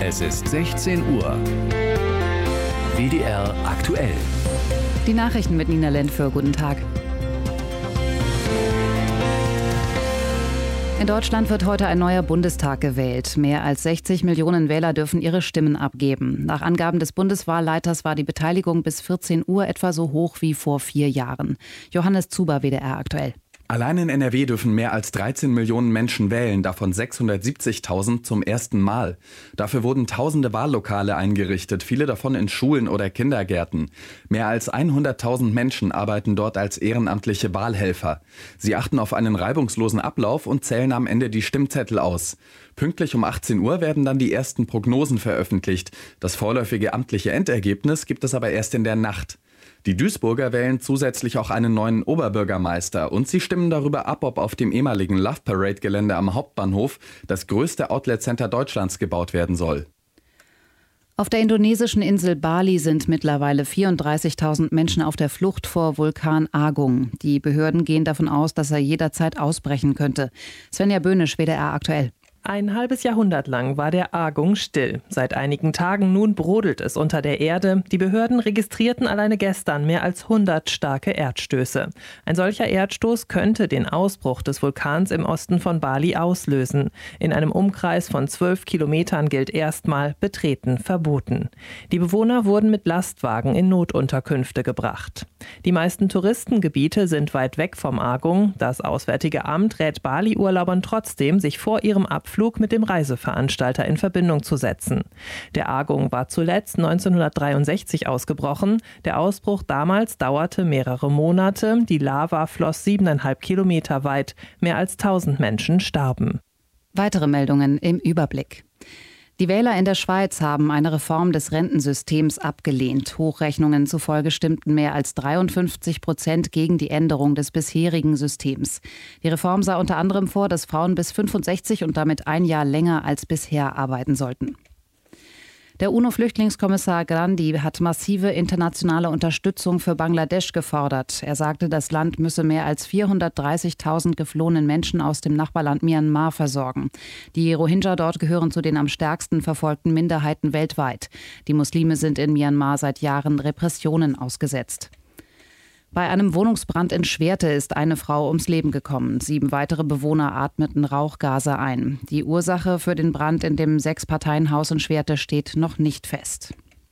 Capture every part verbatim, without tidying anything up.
Es ist sechzehn Uhr. W D R aktuell. Die Nachrichten mit Nina Lentföhr. Guten Tag. In Deutschland wird heute ein neuer Bundestag gewählt. Mehr als sechzig Millionen Wähler dürfen ihre Stimmen abgeben. Nach Angaben des Bundeswahlleiters war die Beteiligung bis vierzehn Uhr etwa so hoch wie vor vier Jahren. Johannes Zuber, W D R aktuell. Allein in N R W dürfen mehr als dreizehn Millionen Menschen wählen, davon sechshundertsiebzigtausend zum ersten Mal. Dafür wurden tausende Wahllokale eingerichtet, viele davon in Schulen oder Kindergärten. Mehr als hunderttausend Menschen arbeiten dort als ehrenamtliche Wahlhelfer. Sie achten auf einen reibungslosen Ablauf und zählen am Ende die Stimmzettel aus. Pünktlich um achtzehn Uhr werden dann die ersten Prognosen veröffentlicht. Das vorläufige amtliche Endergebnis gibt es aber erst in der Nacht. Die Duisburger wählen zusätzlich auch einen neuen Oberbürgermeister und sie stimmen darüber ab, ob auf dem ehemaligen Love Parade Gelände am Hauptbahnhof das größte Outlet-Center Deutschlands gebaut werden soll. Auf der indonesischen Insel Bali sind mittlerweile vierunddreißigtausend Menschen auf der Flucht vor Vulkan Agung. Die Behörden gehen davon aus, dass er jederzeit ausbrechen könnte. Svenja Böhnisch, W D R aktuell. Ein halbes Jahrhundert lang war der Agung still. Seit einigen Tagen nun brodelt es unter der Erde. Die Behörden registrierten alleine gestern mehr als hundert starke Erdstöße. Ein solcher Erdstoß könnte den Ausbruch des Vulkans im Osten von Bali auslösen. In einem Umkreis von zwölf Kilometern gilt erstmal Betreten verboten. Die Bewohner wurden mit Lastwagen in Notunterkünfte gebracht. Die meisten Touristengebiete sind weit weg vom Agung. Das Auswärtige Amt rät Bali-Urlaubern trotzdem, sich vor ihrem Abflug Flug mit dem Reiseveranstalter in Verbindung zu setzen. Der Agung war zuletzt neunzehnhundertdreiundsechzig ausgebrochen. Der Ausbruch damals dauerte mehrere Monate. Die Lava floss siebeneinhalb Kilometer weit. Mehr als tausend Menschen starben. Weitere Meldungen im Überblick. Die Wähler in der Schweiz haben eine Reform des Rentensystems abgelehnt. Hochrechnungen zufolge stimmten mehr als dreiundfünfzig Prozent gegen die Änderung des bisherigen Systems. Die Reform sah unter anderem vor, dass Frauen bis fünfundsechzig und damit ein Jahr länger als bisher arbeiten sollten. Der UNO-Flüchtlingskommissar Grandi hat massive internationale Unterstützung für Bangladesch gefordert. Er sagte, das Land müsse mehr als vierhundertdreißigtausend geflohenen Menschen aus dem Nachbarland Myanmar versorgen. Die Rohingya dort gehören zu den am stärksten verfolgten Minderheiten weltweit. Die Muslime sind in Myanmar seit Jahren Repressionen ausgesetzt. Bei einem Wohnungsbrand in Schwerte ist eine Frau ums Leben gekommen. Sieben weitere Bewohner atmeten Rauchgase ein. Die Ursache für den Brand in dem Sechs-Parteien-Haus in Schwerte steht noch nicht fest.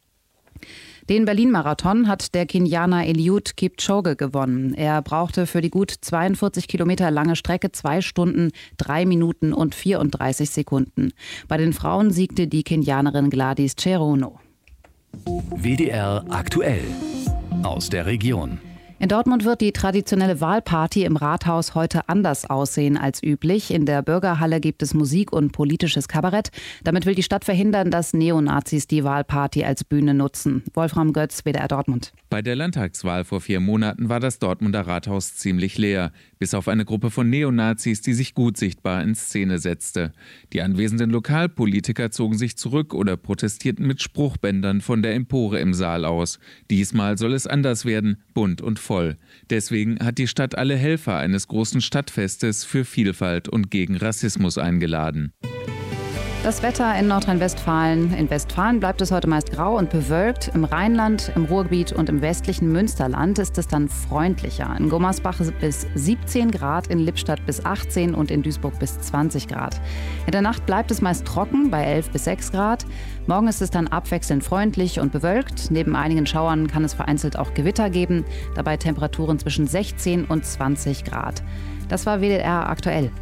Den Berlin-Marathon hat der Kenianer Eliud Kipchoge gewonnen. Er brauchte für die gut zweiundvierzig Kilometer lange Strecke zwei Stunden, drei Minuten und vierunddreißig Sekunden. Bei den Frauen siegte die Kenianerin Gladys Cherono. W D R aktuell aus der Region. In Dortmund wird die traditionelle Wahlparty im Rathaus heute anders aussehen als üblich. In der Bürgerhalle gibt es Musik und politisches Kabarett. Damit will die Stadt verhindern, dass Neonazis die Wahlparty als Bühne nutzen. Wolfram Götz, W D R Dortmund. Bei der Landtagswahl vor vier Monaten war das Dortmunder Rathaus ziemlich leer. Bis auf eine Gruppe von Neonazis, die sich gut sichtbar in Szene setzte. Die anwesenden Lokalpolitiker zogen sich zurück oder protestierten mit Spruchbändern von der Empore im Saal aus. Diesmal soll es anders werden, bunt und voll. Deswegen hat die Stadt alle Helfer eines großen Stadtfestes für Vielfalt und gegen Rassismus eingeladen. Das Wetter in Nordrhein-Westfalen. In Westfalen bleibt es heute meist grau und bewölkt. Im Rheinland, im Ruhrgebiet und im westlichen Münsterland ist es dann freundlicher. In Gummersbach bis siebzehn Grad, in Lippstadt bis achtzehn und in Duisburg bis zwanzig Grad. In der Nacht bleibt es meist trocken bei elf bis sechs Grad. Morgen ist es dann abwechselnd freundlich und bewölkt. Neben einigen Schauern kann es vereinzelt auch Gewitter geben. Dabei Temperaturen zwischen sechzehn und zwanzig Grad. Das war W D R aktuell.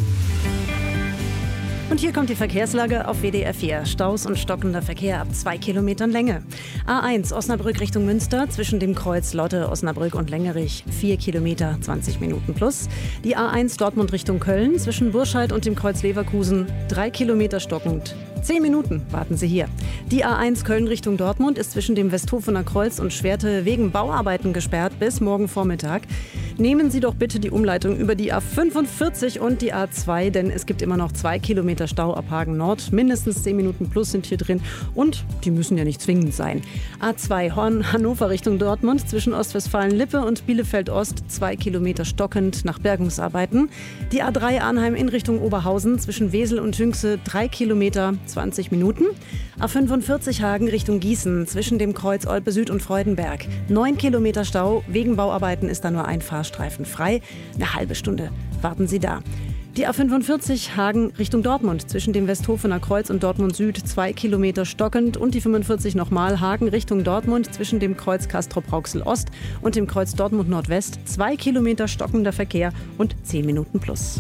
Und hier kommt die Verkehrslage auf W D R vier. Staus und stockender Verkehr ab zwei Kilometern Länge. A eins Osnabrück Richtung Münster zwischen dem Kreuz Lotte, Osnabrück und Längerich vier Kilometer, zwanzig Minuten plus. Die A eins Dortmund Richtung Köln zwischen Burscheid und dem Kreuz Leverkusen drei Kilometer stockend. Zehn Minuten warten Sie hier. Die A eins Köln Richtung Dortmund ist zwischen dem Westhofener Kreuz und Schwerte wegen Bauarbeiten gesperrt bis morgen Vormittag. nehmen Sie doch bitte die Umleitung über die A fünfundvierzig und die A zwei, denn es gibt immer noch zwei Kilometer Stau ab Hagen Nord. Mindestens zehn Minuten plus sind hier drin und die müssen ja nicht zwingend sein. A zwei Horn Hannover Richtung Dortmund zwischen Ostwestfalen-Lippe und Bielefeld-Ost, zwei Kilometer stockend nach Bergungsarbeiten. Die A drei Arnheim in Richtung Oberhausen zwischen Wesel und Hünxe, drei Kilometer, zwanzig Minuten. A fünfundvierzig Hagen Richtung Gießen zwischen dem Kreuz Olpe Süd und Freudenberg, neun Kilometer Stau. Wegen Bauarbeiten ist da nur ein Fahrstreifen frei. Eine halbe Stunde warten Sie da. Die A fünfundvierzig Hagen Richtung Dortmund zwischen dem Westhofener Kreuz und Dortmund Süd, zwei Kilometer stockend. Und die fünfundvierzig nochmal Hagen Richtung Dortmund zwischen dem Kreuz Castrop-Rauxel Ost und dem Kreuz Dortmund Nordwest, zwei Kilometer stockender Verkehr und zehn Minuten plus.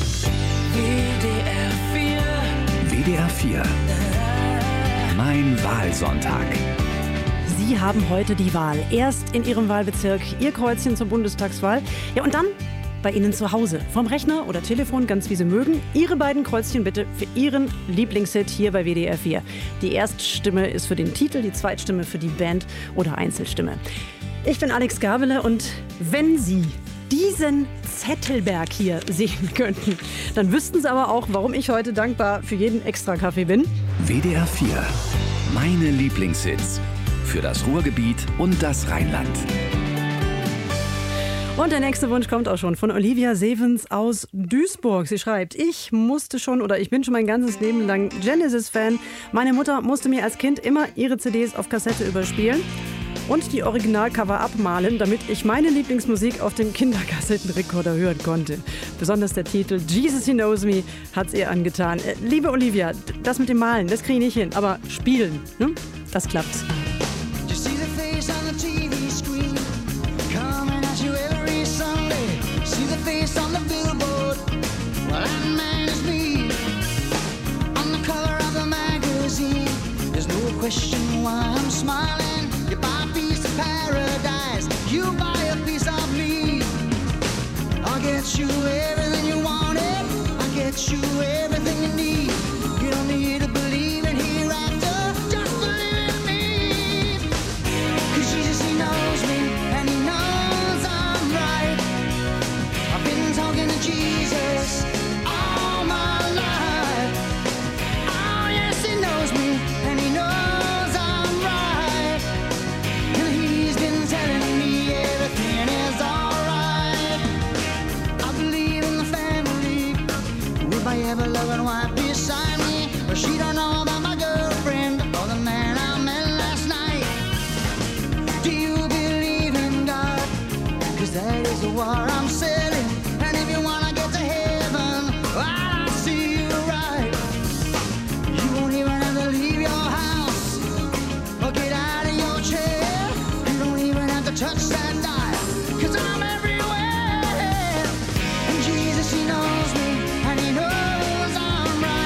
W D R vier. Mein Wahlsonntag. Sie haben heute die Wahl. Erst in Ihrem Wahlbezirk Ihr Kreuzchen zur Bundestagswahl. Ja, und dann bei Ihnen zu Hause. Vom Rechner oder Telefon, ganz wie Sie mögen. Ihre beiden Kreuzchen bitte für Ihren Lieblingshit hier bei W D R vier. Die Erststimme ist für den Titel, die Zweitstimme für die Band oder Einzelstimme. Ich bin Alex Gabele und wenn Sie diesen Zettelberg hier sehen könnten, dann wüssten Sie aber auch, warum ich heute dankbar für jeden Extra-Kaffee bin. W D R vier. Meine Lieblingshits. Für das Ruhrgebiet und das Rheinland. Und der nächste Wunsch kommt auch schon von Olivia Sevens aus Duisburg. Sie schreibt, ich musste schon oder ich bin schon mein ganzes Leben lang Genesis-Fan. Meine Mutter musste mir als Kind immer ihre C Ds auf Kassette überspielen und die Originalcover abmalen, damit ich meine Lieblingsmusik auf dem Kinderkassettenrekorder hören konnte. Besonders der Titel Jesus He Knows Me hat es ihr angetan. Äh, liebe Olivia, das mit dem Malen, das kriege ich nicht hin, aber spielen, ne? Das klappt. Question why I'm smiling. You buy a piece of paradise, you buy a piece of me. I'll get you everything you wanted, I'll get you everything you need. You don't need to believe in hereafter, just believe in me. Cause Jesus, he knows me, and he knows I'm right. I've been talking to Jesus all my life. Oh yes, he knows me, and he knows ever loving wife beside me, but she don't know about my girlfriend or the man I met last night. Do you believe in God? Cause that is the war I'm selling. And if you wanna get to heaven, I'll see you right. You won't even have to leave your house or get out of your chair. You don't even have to touch that dial, cause I'm everywhere. And Jesus, he knows me, and he knows I'm right.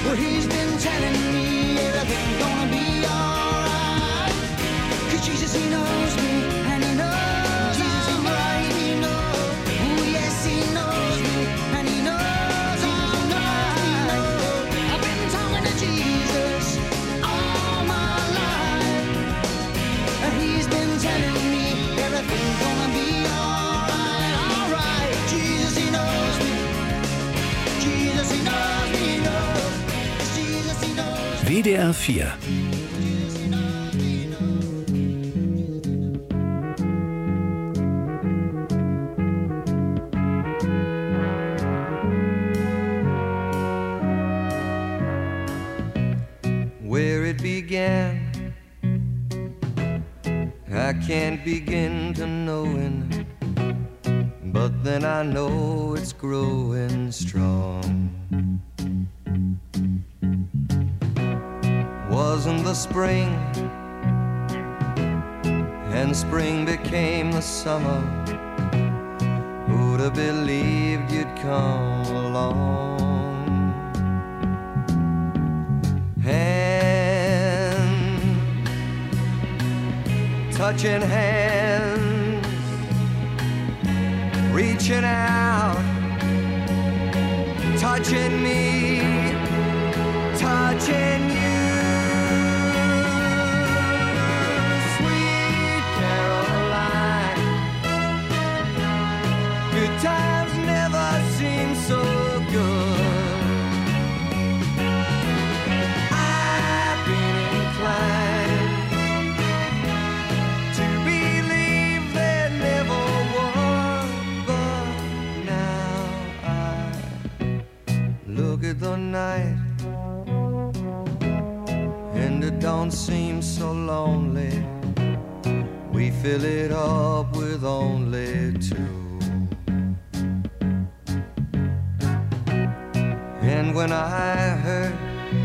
Well, he's been telling me everything's gonna be alright. 'Cause Jesus, he knows me, and he knows I'm right. He knows, oh yes, he knows me, and he knows I'm right. I've been talking to Jesus all my life, and he's been telling me everything's gonna be alright, alright. Jesus, he knows me, Jesus, he knows me, he knows, Jesus, he knows me. W D R vier. Where it began, I can't begin to knowing, but then I know it's growing strong. Wasn't the spring, and spring became the summer. Who'd have believed you'd come along? Hand, touching hands, reaching out, touching me, touching you. Sweet Caroline, good times never seem so good. I've been inclined to believe there never was, but now I look at the night and it don't seem so lonely. We fill it up with only two. And when I hurt,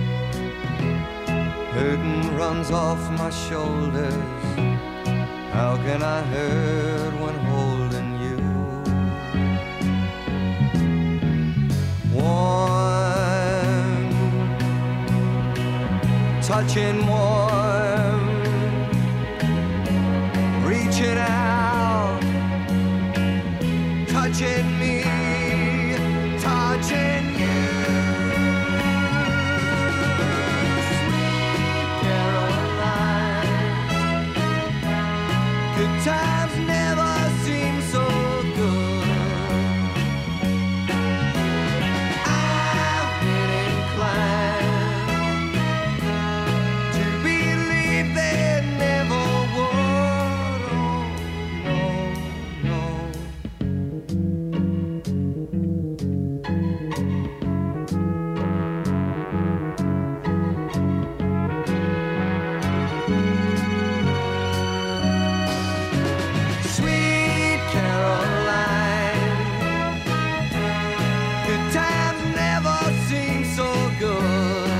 hurting runs off my shoulders. How can I hurt when holding you? Warm, touching warm, reaching out, touching me, touching you. Good times never seem so good. I've been inclined to believe there never would. Oh, no, Sweet Caroline, good times never seem so good.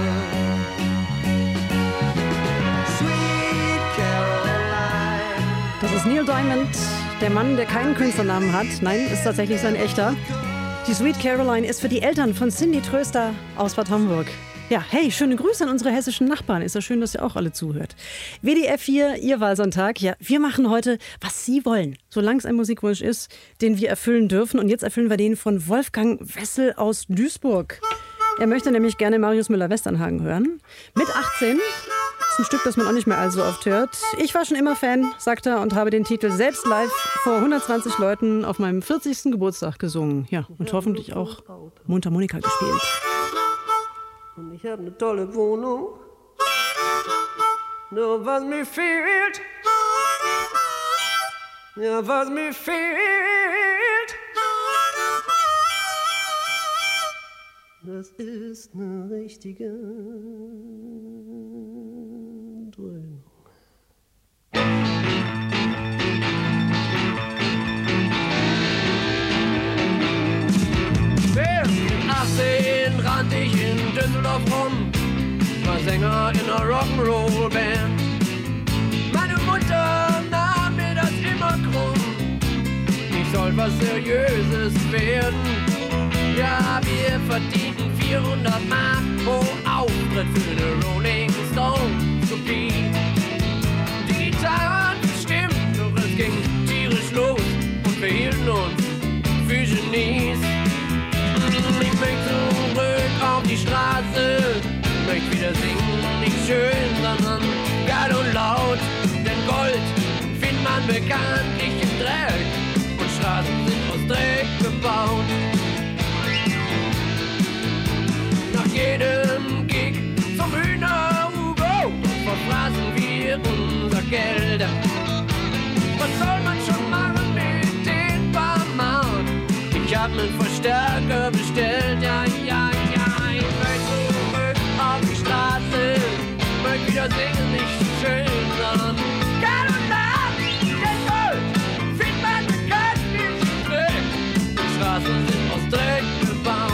Sweet Caroline. Das ist Neil Diamond, der Mann, der keinen Künstlernamen hat. Nein, ist tatsächlich sein echter. Die Sweet Caroline ist für die Eltern von Cindy Tröster aus Bad Homburg. Ja, hey, schöne Grüße an unsere hessischen Nachbarn. Ist ja schön, dass ihr auch alle zuhört. W D R vier, Ihr Wahlsonntag. Ja, wir machen heute, was Sie wollen. Solange es ein Musikwunsch ist, den wir erfüllen dürfen. Und jetzt erfüllen wir den von Wolfgang Wessel aus Duisburg. Er möchte nämlich gerne Marius Müller-Westernhagen hören. Mit achtzehn. Das ist ein Stück, das man auch nicht mehr allzu oft hört. Ich war schon immer Fan, sagt er, und habe den Titel selbst live vor hundertzwanzig Leuten auf meinem vierzigsten Geburtstag gesungen. Ja, und hoffentlich auch Mundharmonika gespielt. Und ich habe eine tolle Wohnung. Nur was mir fehlt, ja, was mir fehlt, das ist eine richtige Dröhnung. Mit achtzehn rannte ich in Düsseldorf rum, war Sänger in einer Rock'n'Roll-Band. Meine Mutter nahm mir das immer krumm, ich soll was Seriöses werden. Ja, wir verdienten vierhundert Mark pro Auftritt für eine Rolling Stones Kopie. Die Gitarre hat gestimmt, doch es ging tierisch los und wir hielten uns für Genies. Ich möchte zurück auf die Straße, möchte wieder singen, nicht schön, sondern geil und laut. Denn Gold findet man bekanntlich im Dreck und Straßen sind aus Dreck gebaut. Nach jedem Gig zum Hühner-Hugo verfraßen wir unser Geld. Was soll man schon machen mit den paar Mark? Ich hab nen Verstärker bestellt, ja, ja, ja. Ich möchte zurück auf die Straße, möchte wieder singen, nicht schön, sondern geil und laut. Denn Gold findet man bekanntlich im Dreck. Die Straßen sind aus Dreck gebaut.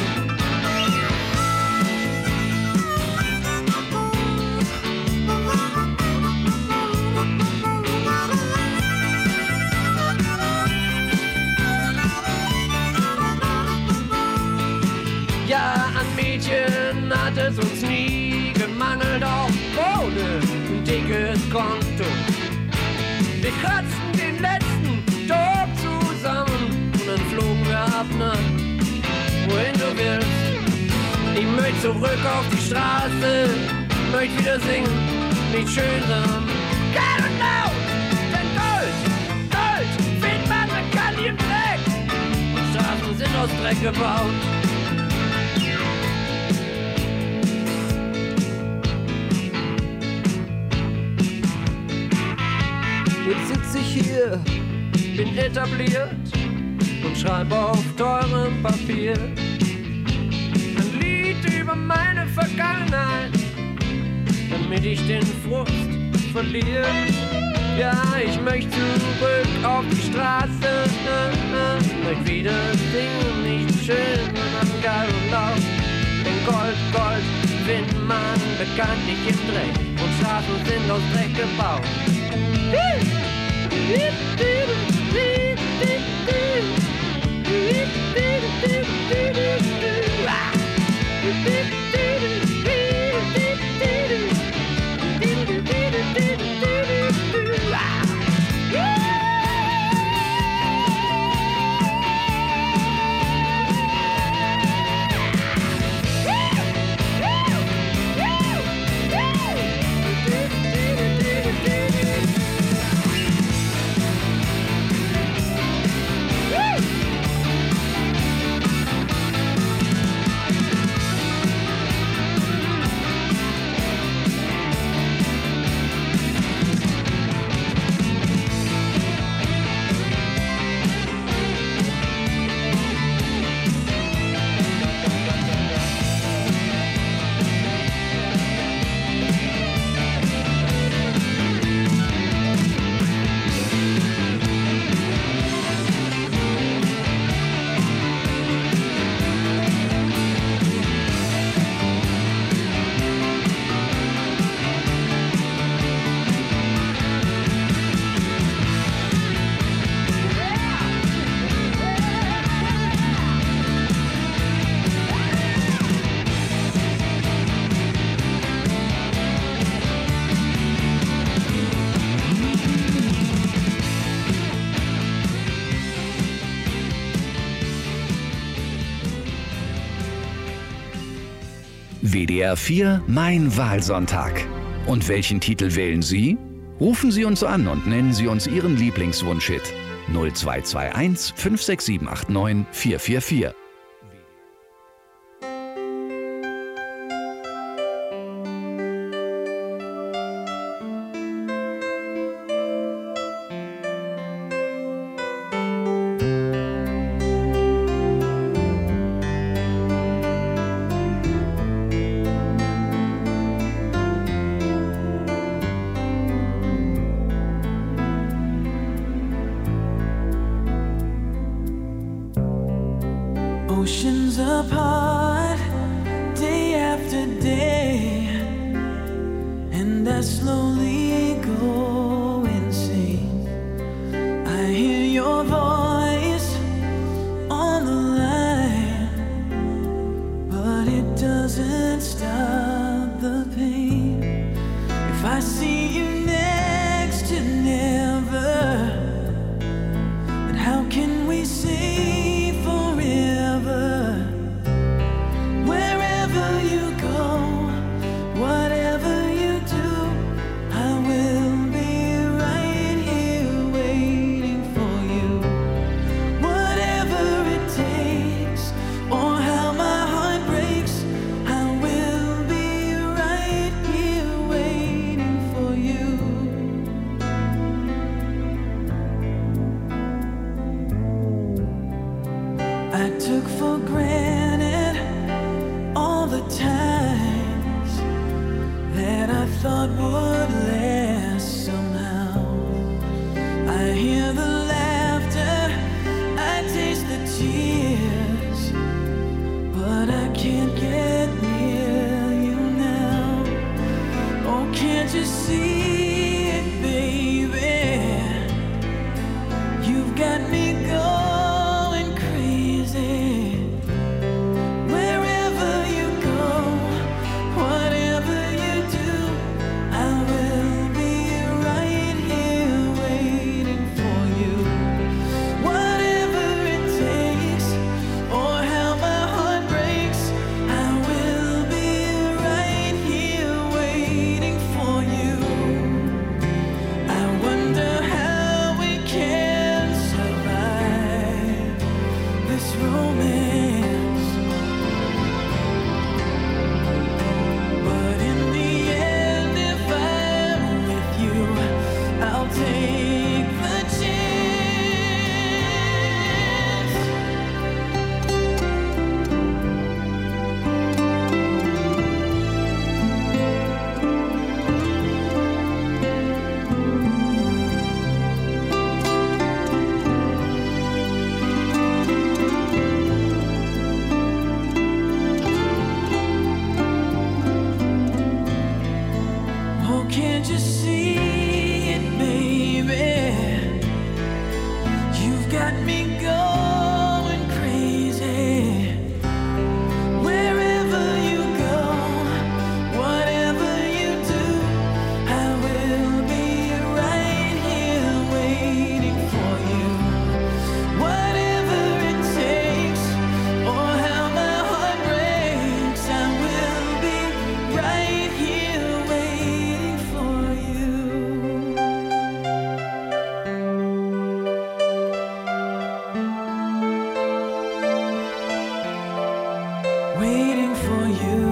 Ja, an Mädchen hat es uns nie gemangelt, auch ohne ein dickes Konto. Wir kratzten den letzten Tag zusammen und dann flogen wir ab nach wohin du willst. Ich möchte zurück auf die Straße, möchte wieder singen, nicht schön, sondern geil und laut. Denn Gold, Gold findet man bekanntlich im Dreck. Die Straßen sind aus Dreck gebaut. Jetzt sitz ich hier, bin etabliert und schreib auf teurem Papier ein Lied über meine Vergangenheit, damit ich den Frust verliere. Ja, ich möchte zurück auf die Straße, möchte wieder singen, nicht schön, sondern geil und laut. Denn Gold, Gold findet man bekanntlich im Dreck und Straßen sind aus Dreck gebaut. W D R vier Mein Wahlsonntag. Und welchen Titel wählen Sie? Rufen Sie uns an und nennen Sie uns Ihren Lieblingswunsch-Hit. null zwei zwei eins fünf sechs sieben acht neun vier vier vier. stop the pain. If I see you next to never, then how can we say forever? Wherever you go, whatever you do, I will be right here waiting for you. Whatever it takes, or how my heart breaks, I will be right here waiting for you. I took for granted all the times that I thought would last somehow. I hear the laughter, I taste the tears, but I can't get near you now. Oh, can't you see it, baby? You've got me going crazy. Wherever you go, whatever you do, I will be right here waiting for you. Whatever it takes, or how my heart breaks, I will be right here waiting for you. I wonder how we can survive this romance. But in the end, if I'm with you, I'll take the chance. Oh, can't you see it, baby? You've got me going crazy. Wherever you go, whatever you do, I will be right here waiting for you. Whatever it takes, or how my heart breaks, I will be right here waiting for you. Waiting for you.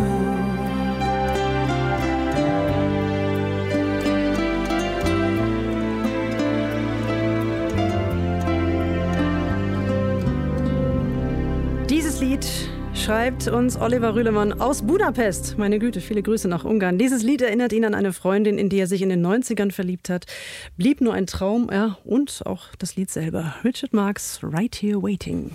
Dieses Lied schreibt uns Oliver Rühlemann aus Budapest. Meine Güte, viele Grüße nach Ungarn. Dieses Lied erinnert ihn an eine Freundin, in die er sich in den neunzigern verliebt hat. Blieb nur ein Traum, ja, und auch das Lied selber. Richard Marx, Right Here Waiting.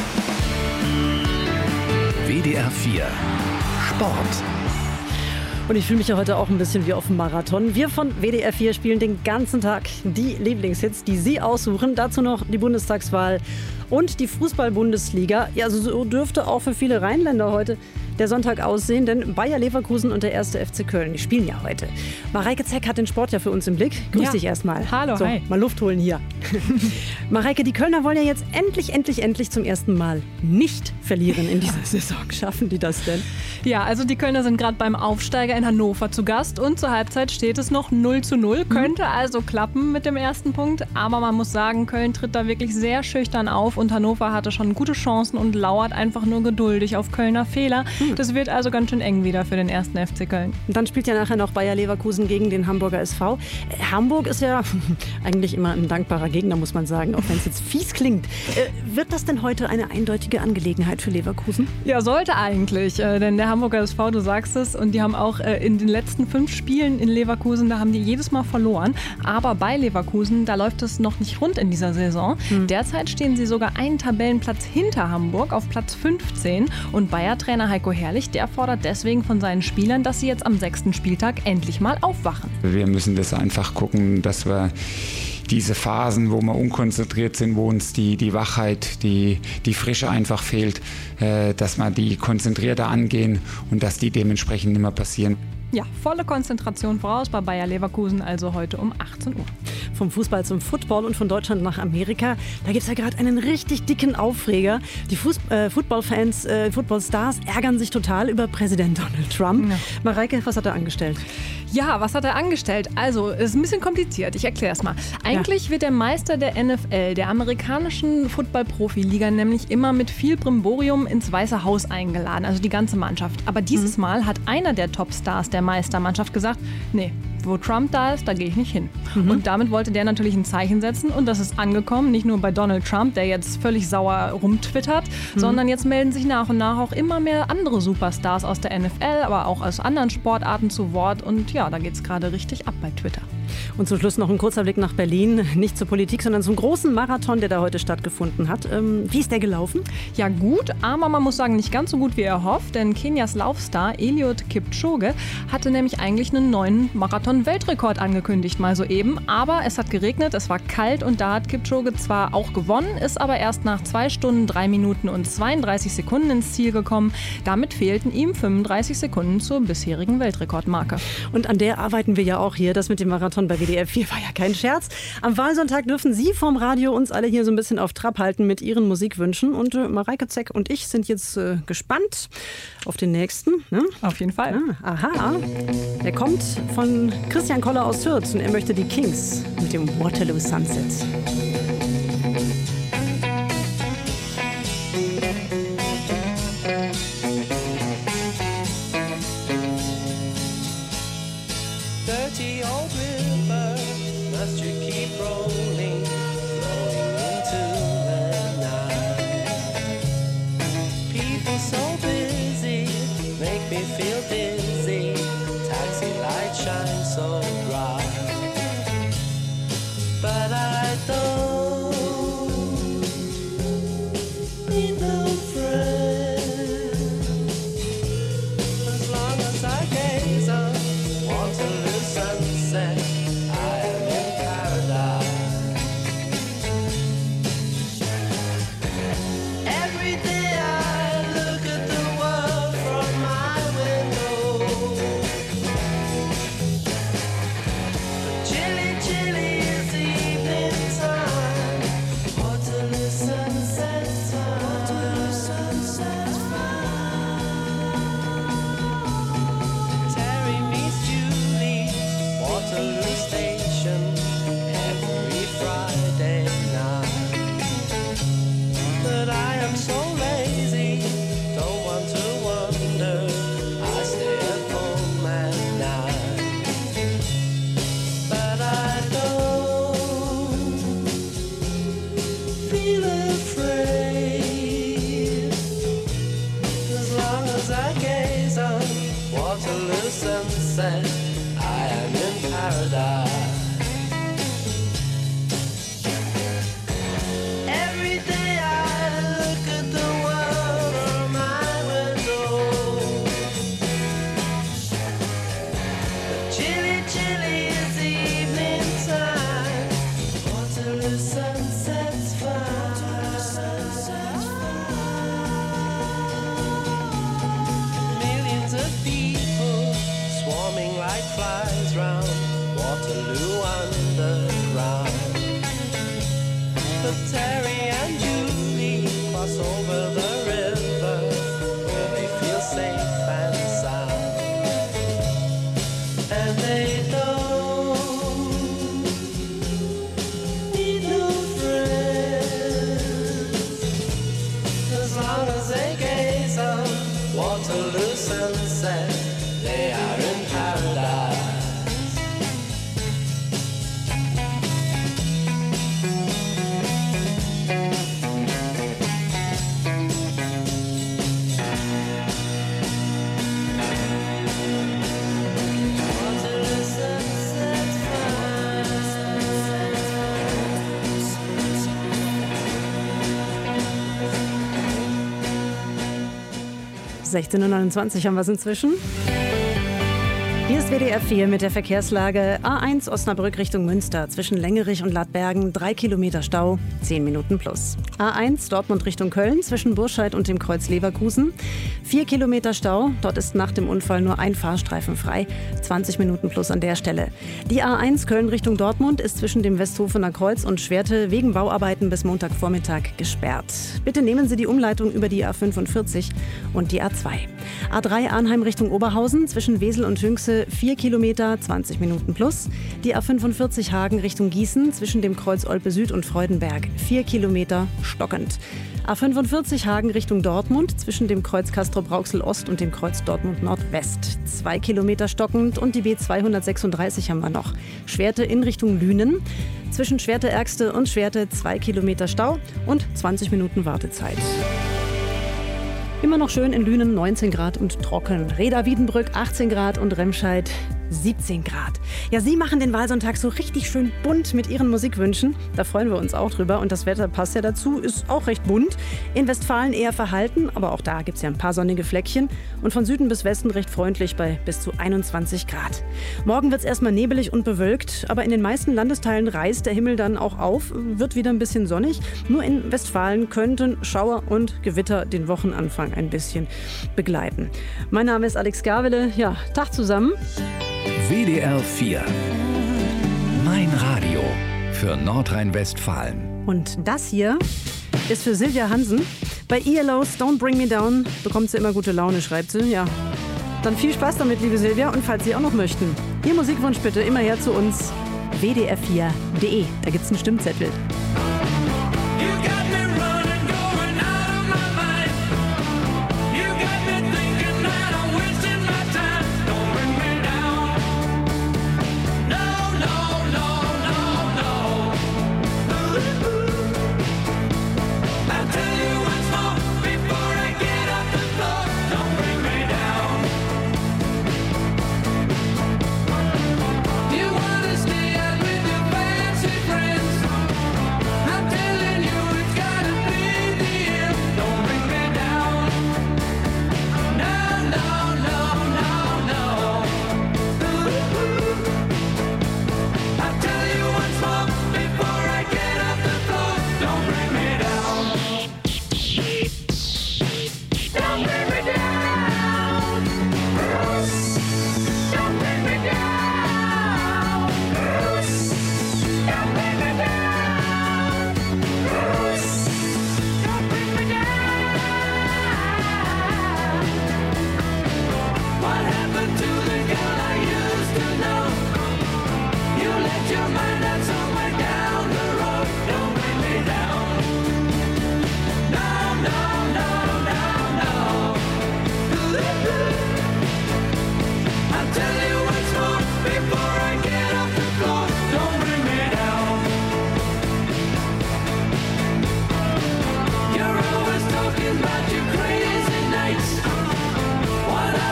W D R vier Sport. Und ich fühle mich ja heute auch ein bisschen wie auf dem Marathon. Wir von W D R vier spielen den ganzen Tag die Lieblingshits, die Sie aussuchen. Dazu noch die Bundestagswahl und die Fußball-Bundesliga. Ja, also so dürfte auch für viele Rheinländer heute der Sonntag aussehen, denn Bayer Leverkusen und der erste F C Köln, die spielen ja heute. Mareike Zeck hat den Sport ja für uns im Blick. Grüß ja. dich erstmal. Hallo, so, hi. Mal Luft holen hier. Mareike, die Kölner wollen ja jetzt endlich, endlich, endlich zum ersten Mal nicht verlieren in dieser Saison. Schaffen die das denn? Ja, also die Kölner sind gerade beim Aufsteiger in Hannover zu Gast und zur Halbzeit steht es noch null zu null. Könnte also klappen mit dem ersten Punkt, aber man muss sagen, Köln tritt da wirklich sehr schüchtern auf und Hannover hatte schon gute Chancen und lauert einfach nur geduldig auf Kölner Fehler. Das wird also ganz schön eng wieder für den ersten F C Köln. Und dann spielt ja nachher noch Bayer Leverkusen gegen den Hamburger S V. Äh, Hamburg ist ja eigentlich immer ein dankbarer Gegner, muss man sagen, auch wenn es jetzt fies klingt. Äh, wird das denn heute eine eindeutige Angelegenheit für Leverkusen? Ja, sollte eigentlich, äh, denn der Hamburger S V, du sagst es, und die haben auch äh, in den letzten fünf Spielen in Leverkusen, da haben die jedes Mal verloren. Aber bei Leverkusen, da läuft es noch nicht rund in dieser Saison. Hm. Derzeit stehen sie sogar einen Tabellenplatz hinter Hamburg auf Platz fünfzehn. Und Bayer-Trainer Heiko Herrlich, der fordert deswegen von seinen Spielern, dass sie jetzt am sechsten Spieltag endlich mal aufwachen. Wir müssen das einfach gucken, dass wir diese Phasen, wo wir unkonzentriert sind, wo uns die, die Wachheit, die, die Frische einfach fehlt, äh, dass wir die konzentrierter angehen und dass die dementsprechend nicht mehr passieren. Ja, volle Konzentration voraus bei Bayer Leverkusen, also heute um achtzehn Uhr. Vom Fußball zum Football und von Deutschland nach Amerika. Da gibt es ja gerade einen richtig dicken Aufreger. Die Fuß äh, Footballfans, äh, Footballstars ärgern sich total über Präsident Donald Trump. Ja. Mareike, was hat er angestellt? Ja, was hat er angestellt? Also, ist ein bisschen kompliziert. Ich erkläre es mal. Eigentlich ja. wird der Meister der N F L, der amerikanischen Football-Profiliga, nämlich immer mit viel Brimborium ins Weiße Haus eingeladen, also die ganze Mannschaft. Aber dieses mhm. Mal hat einer der Topstars der Meistermannschaft gesagt, nee, wo Trump da ist, da gehe ich nicht hin. Mhm. Und damit wollte der natürlich ein Zeichen setzen und das ist angekommen, nicht nur bei Donald Trump, der jetzt völlig sauer rumtwittert, mhm. sondern jetzt melden sich nach und nach auch immer mehr andere Superstars aus der N F L, aber auch aus anderen Sportarten zu Wort und ja, da geht es gerade richtig ab bei Twitter. Und zum Schluss noch ein kurzer Blick nach Berlin, nicht zur Politik, sondern zum großen Marathon, der da heute stattgefunden hat. Ähm, wie ist der gelaufen? Ja gut, aber man muss sagen, nicht ganz so gut wie er hofft, denn Kenias Laufstar Eliud Kipchoge hatte nämlich eigentlich einen neuen Marathon-Weltrekord angekündigt, mal soeben. Aber es hat geregnet, es war kalt und da hat Kipchoge zwar auch gewonnen, ist aber erst nach zwei Stunden, drei Minuten und zweiunddreißig Sekunden ins Ziel gekommen. Damit fehlten ihm fünfunddreißig Sekunden zur bisherigen Weltrekordmarke. Und an der arbeiten wir ja auch hier. Das mit dem Marathon bei W D R vier war ja kein Scherz. Am Wahlsonntag dürfen Sie vom Radio uns alle hier so ein bisschen auf Trab halten mit Ihren Musikwünschen. Und äh, Mareike Zeck und ich sind jetzt äh, gespannt auf den nächsten. Ne? Auf jeden Fall. Ah, aha. Der kommt von Christian Koller aus Fürth und er möchte die Kings mit dem Waterloo Sunset. Dirty old river, must you keep rolling, flowing into the night? People so busy, make me feel dizzy, taxi lights shine so bright. But I don't need no friend, as long as I gaze on Waterloo sunset, I am in paradise. Every day I look at the world from my window. Chilly, chilly is evening time. Waterloo sunset time. Waterloo sunset time. Terry meets Julie, Waterloo Station, every Friday night. But I am so lazy, don't want to wander, I stay at home at night. But I don't feel afraid, as long as I gaze on Waterloo sunset, I am in paradise. Every day I look at the world from my window. But chilly, chilly is evening time. Waterloo sunset's fine. Millions of people swarming like flies round Waterloo Underground. But Terry and Julie cross over the river where they feel safe and sound. And they don't need no friends, as long as they gaze on Waterloo sunset, they are in paradise. Waterloo sunset's sechzehn Uhr neunundzwanzig haben wir es inzwischen. Hier ist W D R vier mit der Verkehrslage. A eins Osnabrück Richtung Münster zwischen Längerich und Ladbergen drei Kilometer Stau, zehn Minuten plus. A eins Dortmund Richtung Köln zwischen Burscheid und dem Kreuz Leverkusen vier Kilometer Stau. Dort ist nach dem Unfall nur ein Fahrstreifen frei, zwanzig Minuten plus an der Stelle. Die A eins Köln Richtung Dortmund ist zwischen dem Westhofener Kreuz und Schwerte wegen Bauarbeiten bis Montagvormittag gesperrt. Bitte nehmen Sie die Umleitung über die A fünfundvierzig und die A zwei. A drei Arnheim Richtung Oberhausen zwischen Wesel und Hünxe vier Kilometer, zwanzig Minuten plus. Die A fünfundvierzig Hagen Richtung Gießen zwischen dem Kreuz Olpe Süd und Freudenberg vier Kilometer stockend. A fünfundvierzig Hagen Richtung Dortmund zwischen dem Kreuz Castrop-Rauxel Ost und dem Kreuz Dortmund Nordwest zwei Kilometer stockend und die B zweihundertsechsunddreißig haben wir noch. Schwerte in Richtung Lünen zwischen Schwerte-Ergste und Schwerte zwei Kilometer Stau und zwanzig Minuten Wartezeit. Immer noch schön in Lünen, neunzehn Grad und trocken. Reda-Wiedenbrück achtzehn Grad und Remscheid siebzehn Grad. Ja, Sie machen den Wahlsonntag so richtig schön bunt mit Ihren Musikwünschen. Da freuen wir uns auch drüber. Und das Wetter passt ja dazu, ist auch recht bunt. In Westfalen eher verhalten, aber auch da gibt es ja ein paar sonnige Fleckchen. Und von Süden bis Westen recht freundlich bei bis zu einundzwanzig Grad. Morgen wird es erstmal nebelig und bewölkt, aber in den meisten Landesteilen reißt der Himmel dann auch auf, wird wieder ein bisschen sonnig. Nur in Westfalen könnten Schauer und Gewitter den Wochenanfang ein bisschen begleiten. Mein Name ist Alex Gavele. Ja, Tag zusammen. W D R vier. Mein Radio für Nordrhein-Westfalen. Und das hier ist für Silvia Hansen. Bei E L O's Don't Bring Me Down bekommt sie immer gute Laune, schreibt sie. Ja, dann viel Spaß damit, liebe Silvia. Und falls Sie auch noch möchten, Ihr Musikwunsch bitte immer her zu uns. W D R vier punkt de. Da gibt's einen Stimmzettel.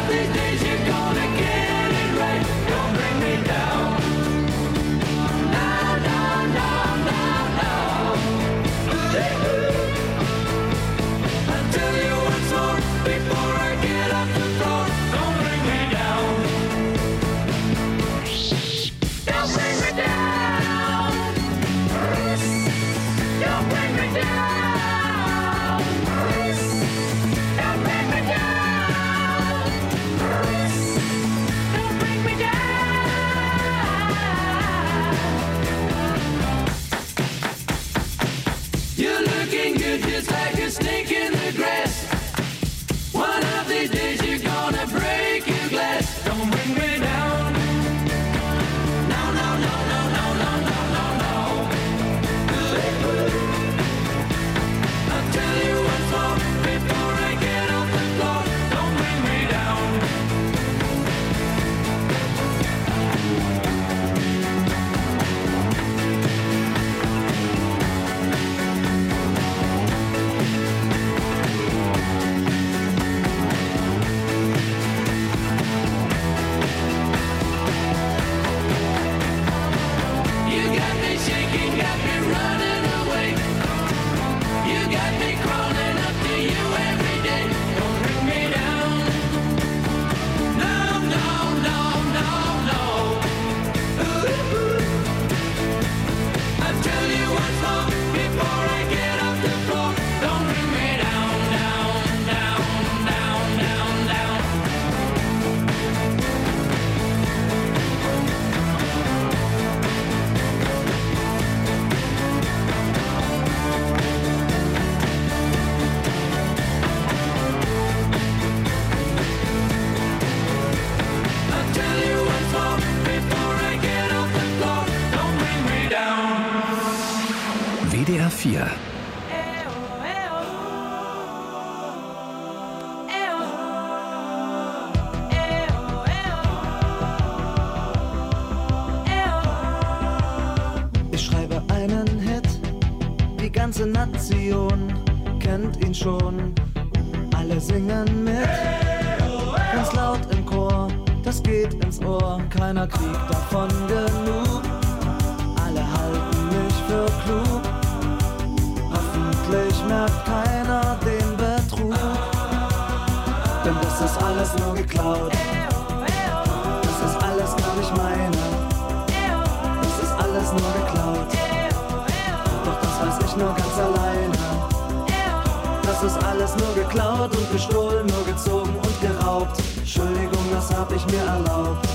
Now vier. Ich schreibe einen Hit, die ganze Nation kennt ihn schon. Alle singen mit, ganz laut im Chor, das geht ins Ohr. Keiner kriegt davon genug, alle halten mich für klug. Hoffentlich merkt keiner den Betrug, denn das ist alles nur geklaut. Das ist alles gar nicht meine, das ist alles nur geklaut. Doch das weiß ich nur ganz alleine. Das ist alles nur geklaut und gestohlen, nur gezogen und geraubt. Entschuldigung, das hab ich mir erlaubt.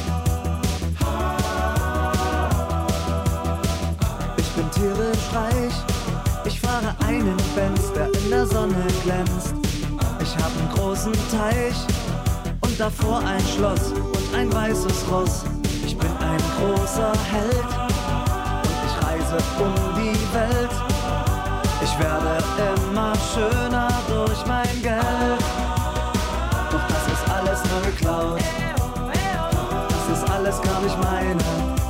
Ich bin tierisch reich, ich fahre einen Benz, der in der Sonne glänzt. Ich hab einen großen Teich und davor ein Schloss und ein weißes Ross. Ich bin ein großer Held und ich reise um die Welt. Ich werde immer schöner durch mein Geld. Doch das ist alles nur geklaut. Das ist alles gar nicht meine.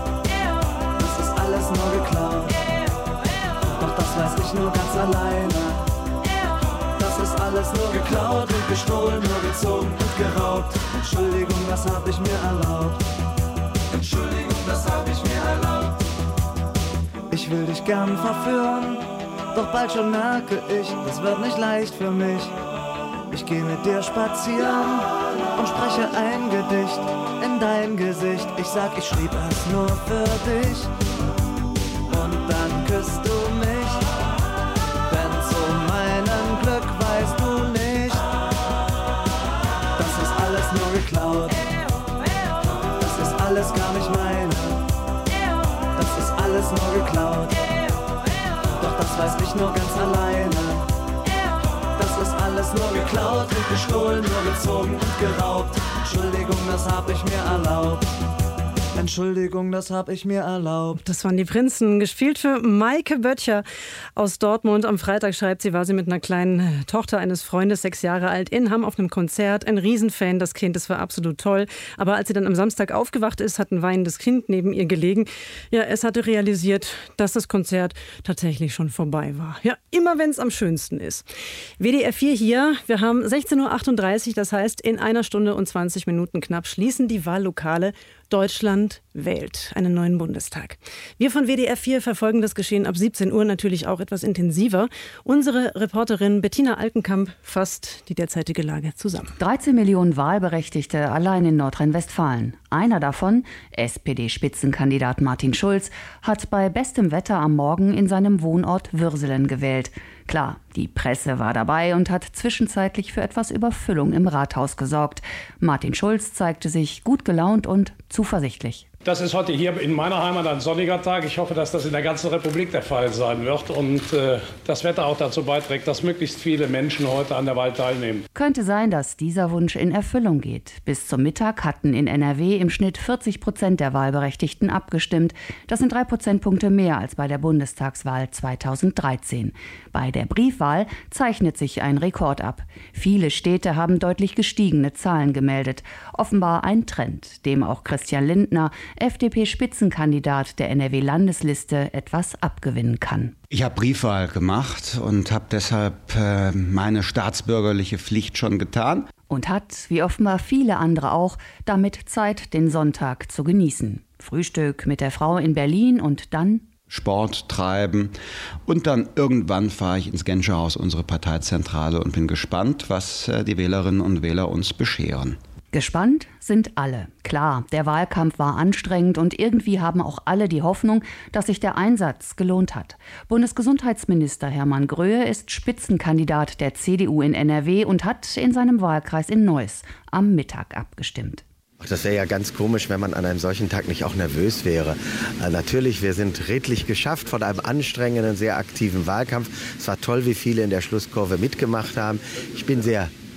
Das ist alles nur geklaut. Doch das weiß ich nur ganz alleine. Das ist alles nur geklaut und gestohlen, nur gezogen und geraubt. Entschuldigung, das hab ich mir erlaubt. Entschuldigung, das hab ich mir erlaubt. Ich will dich gern verführen, doch bald schon merke ich, es wird nicht leicht für mich. Ich geh mit dir spazieren und spreche ein Gedicht in dein Gesicht. Ich sag, ich schrieb es nur für dich und dann küsst du mich. Denn zu meinem Glück weißt du nicht, das ist alles nur geklaut. Das ist alles gar nicht meine, das ist alles nur geklaut. Doch das weiß ich nur ganz alleine. Das ist alles nur geklaut und gestohlen, nur gezogen und geraubt. Entschuldigung, das hab ich mir erlaubt. Entschuldigung, das hab ich mir erlaubt. Das waren die Prinzen, gespielt für Maike Böttcher aus Dortmund. Am Freitag, schreibt sie, war sie mit einer kleinen Tochter eines Freundes, sechs Jahre alt, in Hamm auf einem Konzert. Ein Riesenfan, das Kind, das war absolut toll. Aber als sie dann am Samstag aufgewacht ist, hat ein weinendes Kind neben ihr gelegen. Ja, es hatte realisiert, dass das Konzert tatsächlich schon vorbei war. Ja, immer wenn es am schönsten ist. W D R vier hier, wir haben sechzehn Uhr achtunddreißig, das heißt, in einer Stunde und zwanzig Minuten knapp schließen die Wahllokale. Deutschland wählt einen neuen Bundestag. Wir von W D R vier verfolgen das Geschehen ab siebzehn Uhr natürlich auch etwas intensiver. Unsere Reporterin Bettina Altenkamp fasst die derzeitige Lage zusammen. dreizehn Millionen Wahlberechtigte allein in Nordrhein-Westfalen. Einer davon, S P D-Spitzenkandidat Martin Schulz, hat bei bestem Wetter am Morgen in seinem Wohnort Würselen gewählt. Klar, die Presse war dabei und hat zwischenzeitlich für etwas Überfüllung im Rathaus gesorgt. Martin Schulz zeigte sich gut gelaunt und zuversichtlich. Das ist heute hier in meiner Heimat ein sonniger Tag. Ich hoffe, dass das in der ganzen Republik der Fall sein wird und äh, das Wetter auch dazu beiträgt, dass möglichst viele Menschen heute an der Wahl teilnehmen. Könnte sein, dass dieser Wunsch in Erfüllung geht. Bis zum Mittag hatten in N R W im Schnitt vierzig Prozent der Wahlberechtigten abgestimmt. Das sind drei Prozentpunkte mehr als bei der Bundestagswahl zweitausenddreizehn. Bei der Briefwahl zeichnet sich ein Rekord ab. Viele Städte haben deutlich gestiegene Zahlen gemeldet. Offenbar ein Trend, dem auch Christian Lindner, F D P-Spitzenkandidat der N R W-Landesliste, etwas abgewinnen kann. Ich habe Briefwahl gemacht und habe deshalb äh, meine staatsbürgerliche Pflicht schon getan. Und hat, wie offenbar viele andere auch, damit Zeit, den Sonntag zu genießen. Frühstück mit der Frau in Berlin und dann Sport treiben und dann irgendwann fahre ich ins Genscherhaus, unsere Parteizentrale, und bin gespannt, was äh, die Wählerinnen und Wähler uns bescheren. Gespannt sind alle. Klar, der Wahlkampf war anstrengend und irgendwie haben auch alle die Hoffnung, dass sich der Einsatz gelohnt hat. Bundesgesundheitsminister Hermann Gröhe ist Spitzenkandidat der C D U in N R W und hat in seinem Wahlkreis in Neuss am Mittag abgestimmt. Ach, das wäre ja ganz komisch, wenn man an einem solchen Tag nicht auch nervös wäre. Äh, natürlich, wir sind redlich geschafft von einem anstrengenden, sehr aktiven Wahlkampf. Es war toll, wie viele in der Schlusskurve mitgemacht haben. Ich bin sehr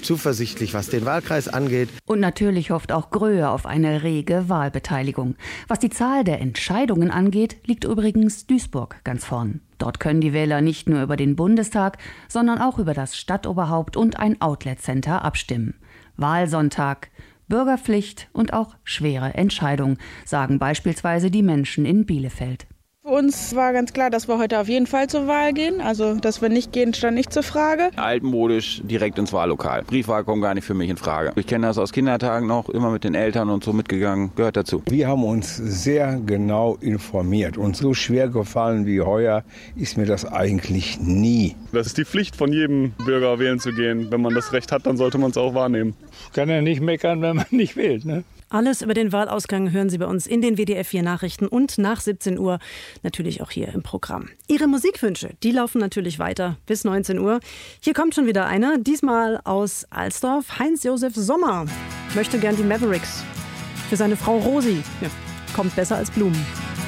zuversichtlich, was den Wahlkreis angeht. Und natürlich hofft auch Gröhe auf eine rege Wahlbeteiligung. Was die Zahl der Entscheidungen angeht, liegt übrigens Duisburg ganz vorn. Dort können die Wähler nicht nur über den Bundestag, sondern auch über das Stadtoberhaupt und ein Outlet-Center abstimmen. Wahlsonntag, Bürgerpflicht und auch schwere Entscheidung, sagen beispielsweise die Menschen in Bielefeld. Für uns war ganz klar, dass wir heute auf jeden Fall zur Wahl gehen. Also, dass wir nicht gehen, stand nicht zur Frage. Altmodisch direkt ins Wahllokal. Briefwahl kommt gar nicht für mich in Frage. Ich kenne das aus Kindertagen noch, immer mit den Eltern und so mitgegangen, gehört dazu. Wir haben uns sehr genau informiert und so schwer gefallen wie heuer ist mir das eigentlich nie. Das ist die Pflicht von jedem Bürger, wählen zu gehen. Wenn man das Recht hat, dann sollte man es auch wahrnehmen. Kann ja nicht meckern, wenn man nicht wählt, ne? Alles über den Wahlausgang hören Sie bei uns in den W D R vier Nachrichten und nach siebzehn Uhr natürlich auch hier im Programm. Ihre Musikwünsche, die laufen natürlich weiter bis neunzehn Uhr. Hier kommt schon wieder einer, diesmal aus Alsdorf. Heinz-Josef Sommer möchte gern die Mavericks. Für seine Frau Rosi. Ja, kommt besser als Blumen.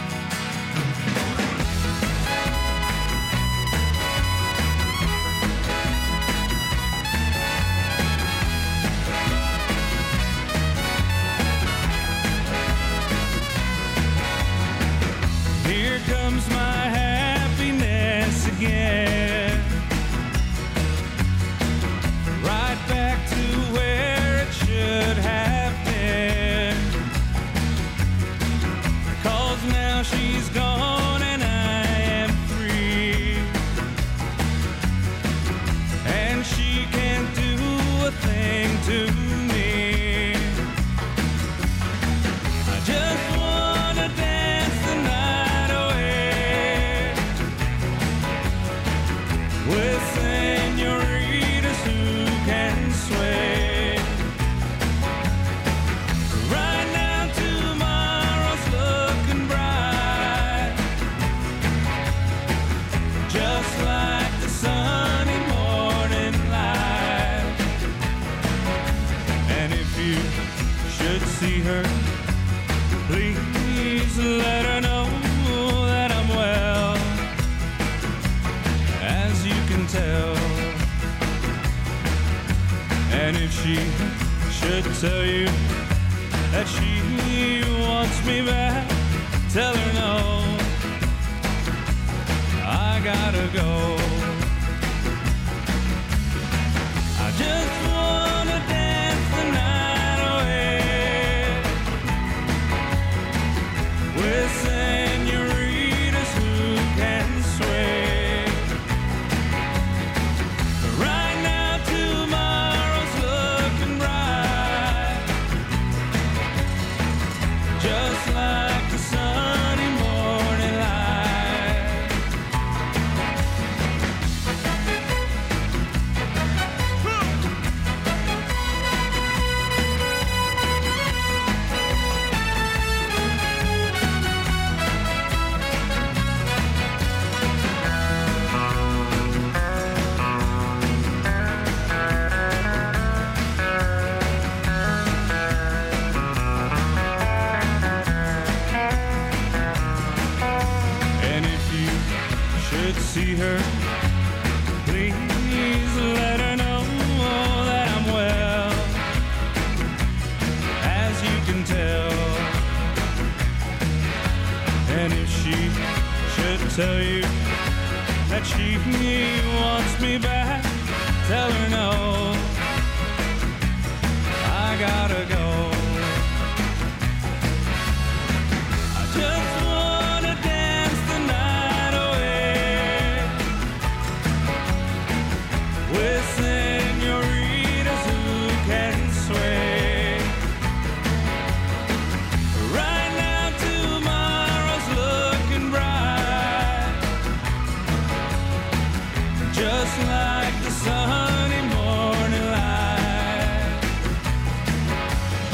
Tell you that she wants me back. Tell her no, I gotta go. I just wanna dance the night away with senoritas who can sway. Right now tomorrow's looking bright, just like the sunny morning light. And if you should see her, please let her know that I'm well, as you can tell. And if she should tell you that she wants me back, tell her no, I gotta go. I just wanna dance the night away with senoritas who can sway. Right now tomorrow's looking bright, just like the sunny morning light.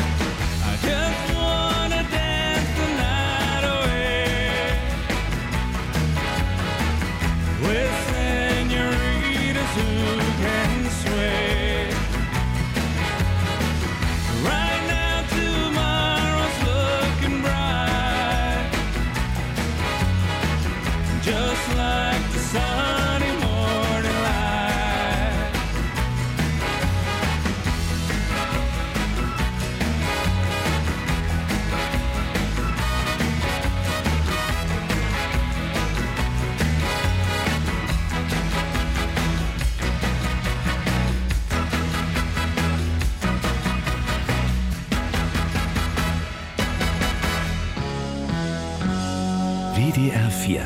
W D R vier.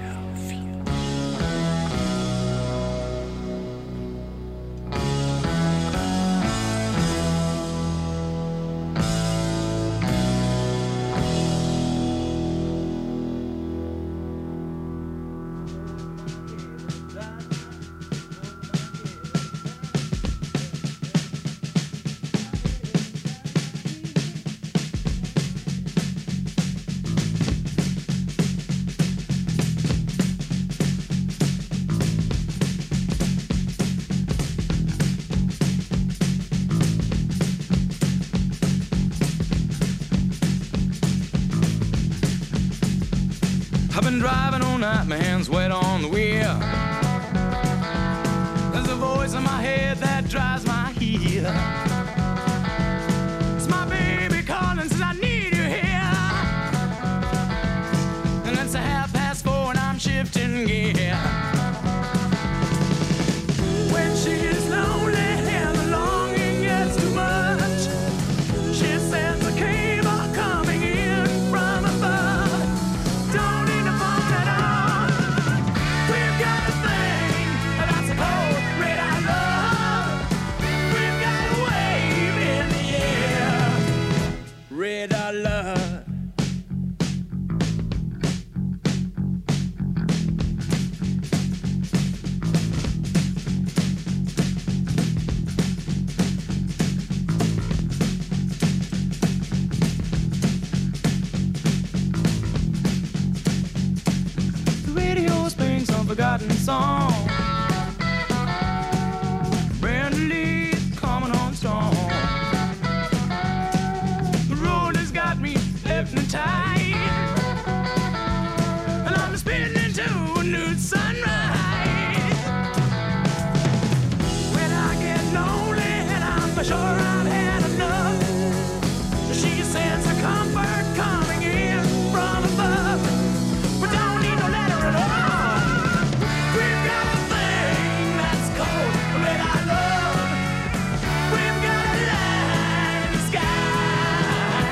I've been driving all night, my hands wet on the wheel. There's a voice in my head that drives my heel. It's my baby calling, says I need you here. And it's a half past four and I'm shifting gear. When she's lonely and the longing gets too much, she sends a cable coming in from above. Don't need to phone at all. We've got a thing that's a cold red I love. We've got a wave in the air. Red I love. The radio's playing some forgotten song. Brand Lee's coming on strong. The road has got me hypnotized, and I'm spinning into a new sunrise. When I get lonely and I'm sure I've had enough, she sends a comfort coming in from above. We don't need no letter at all. We've got a thing that's cold red I love. We've got a light in the sky.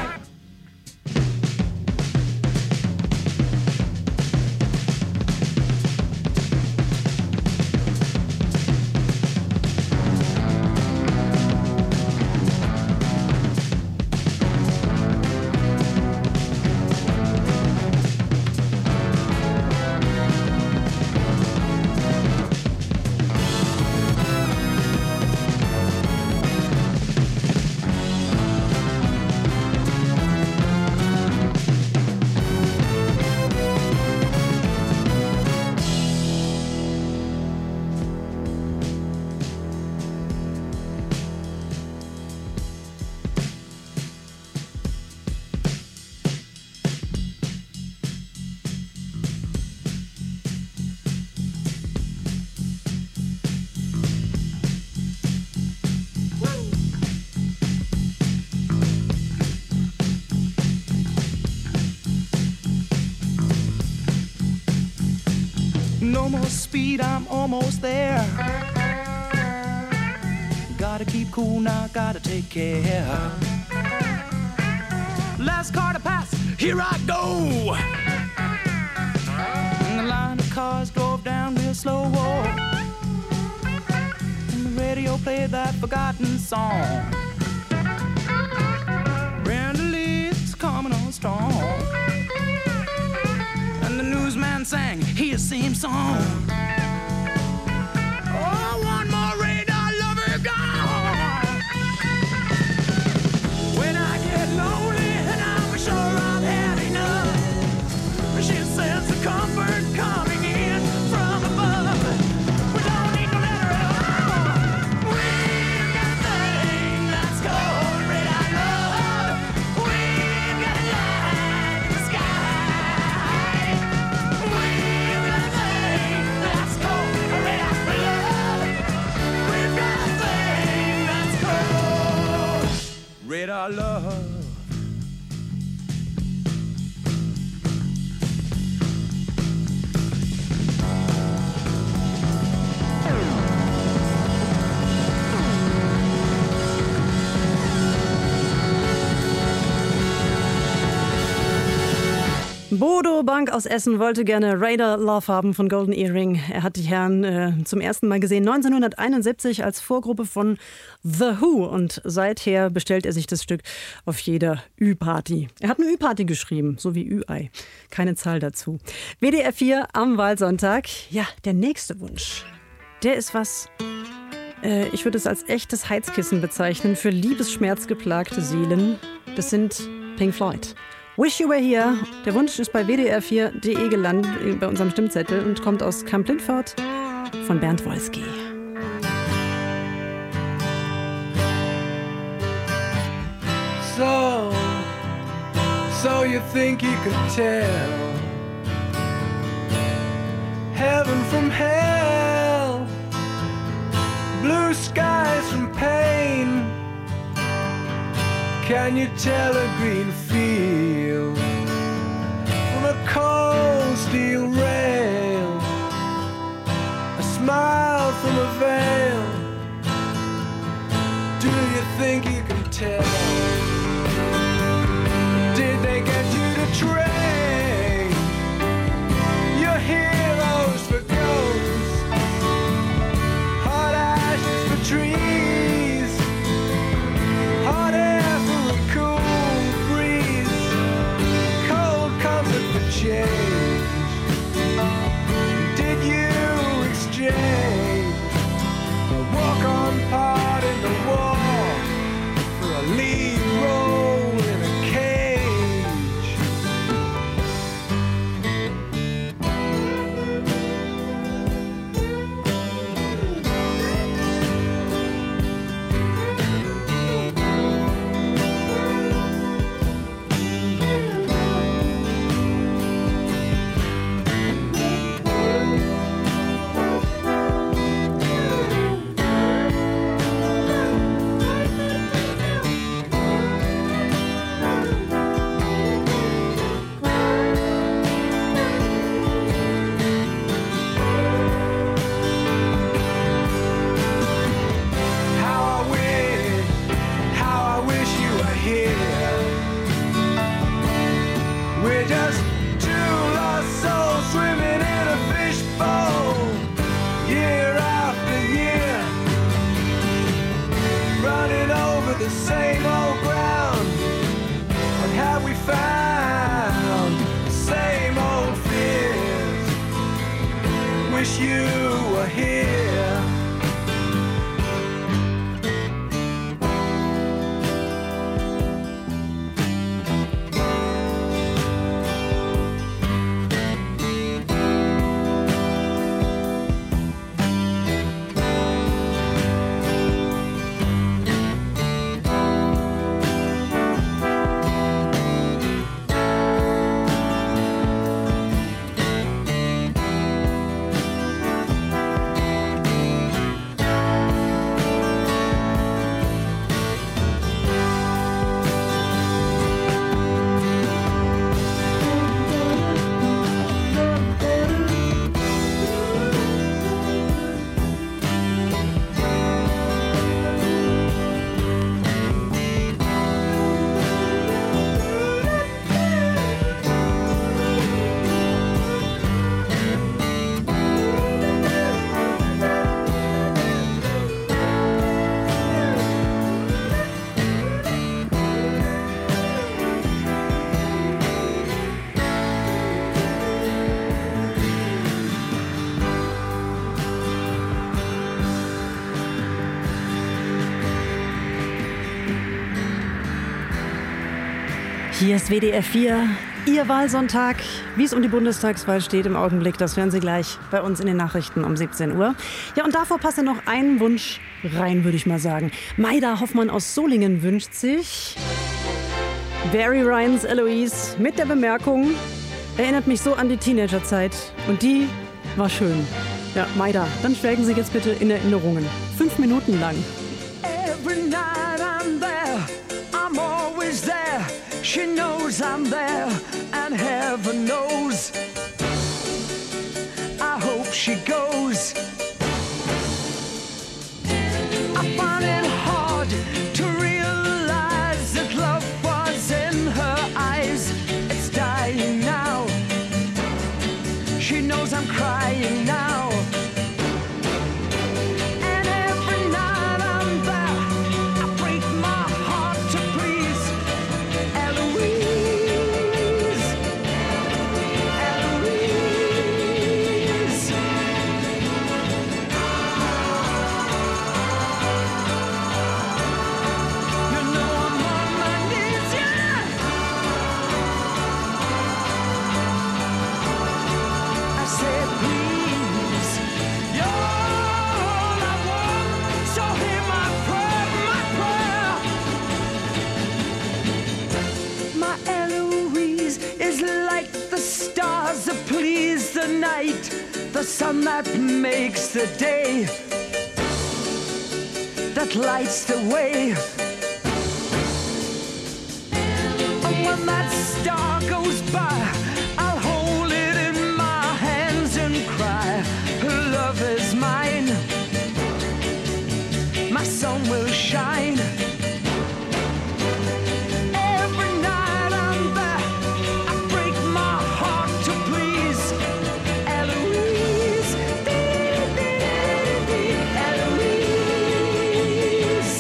No more speed, I'm almost there. Gotta keep cool now, gotta take care. Last car to pass, here I go. And the line of cars drove down real slow. And the radio played that forgotten song. Brenda Lee's coming on strong. And the newsman sang his same song. Oh, one more radar lover gone. When I get lonely and I'm sure I've had enough, she sends a comfort coming in from above. We don't need no letter at all. We've got a thing that's called red I love. We've got a light in the sky. We've got a thing that's Bodo Bank aus Essen wollte gerne Radar Love haben von Golden Earring. Er hat die Herren äh, zum ersten Mal gesehen neunzehnhunderteinundsiebzig als Vorgruppe von The Who und seither bestellt er sich das Stück auf jeder Ü-Party. Er hat eine Ü-Party geschrieben, so wie Ü-Ei. Keine Zahl dazu. W D R vier am Wahlsonntag. Ja, der nächste Wunsch, der ist was, äh, ich würde es als echtes Heizkissen bezeichnen für liebesschmerzgeplagte Seelen. Das sind Pink Floyd. Wish You Were Here. Der Wunsch ist bei w d r vier punkt d e gelandet, bei unserem Stimmzettel, und kommt aus Camp Lindford von Bernd Wolski. So, so you think you could tell heaven from hell, blue skies from pain. Can you tell a green field from a cold steel rail, a smile from a veil? Do you think you can tell? Did they get you to trade your heroes for ghosts, hot ashes for trees, hot air for a cool breeze, cold comfort for change? Did you exchange a walk-on part in the war for a lead role in a cage? We're just two lost souls swimming in a fishbowl, year after year, running over the same old ground. What have we found? The same old fears. Wish you were here. Hier ist W D R vier, Ihr Wahlsonntag. Wie es um die Bundestagswahl steht im Augenblick, das hören Sie gleich bei uns in den Nachrichten um siebzehn Uhr. Ja, und davor passt ja noch ein Wunsch rein, würde ich mal sagen. Maida Hoffmann aus Solingen wünscht sich Barry Ryans Eloise mit der Bemerkung, erinnert mich so an die Teenagerzeit und die war schön. Ja, Maida, dann schwelgen Sie jetzt bitte in Erinnerungen. Fünf Minuten lang. Every night I'm there, I'm always there. She knows I'm there, and heaven knows I hope she goes. I find it hard to realize that love was in her eyes. It's dying now. I'm crying now. And every night I'm there, I break my heart to please Eloise, Eloise. You know I'm on my knees, yeah. I said, please, you're all I want, so hear my prayer, my prayer. My Eloise is like the stars that please the night, the sun that makes the day, that lights the way. And when that star goes by, I'll hold it in my hands and cry, her love is mine, my sun will shine. Every night I'm there, I break my heart to please Eloise, Eloise.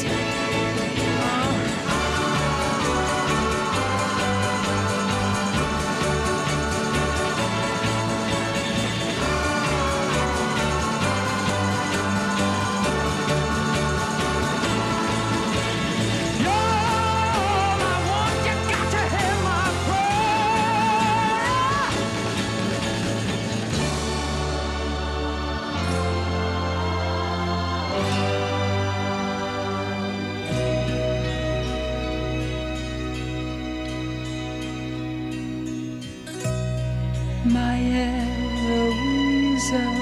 You're all I want, you got to hear my prayer. My Eloisa,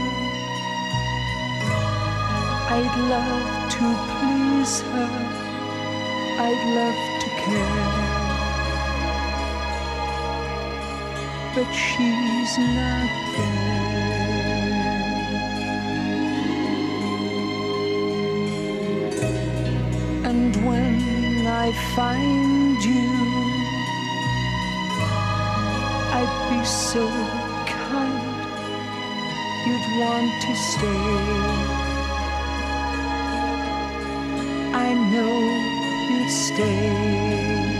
I'd love to please her, I'd love to care, but she's not there. And when I find you, I'd be so kind, you'd want to stay. I know you'd stay.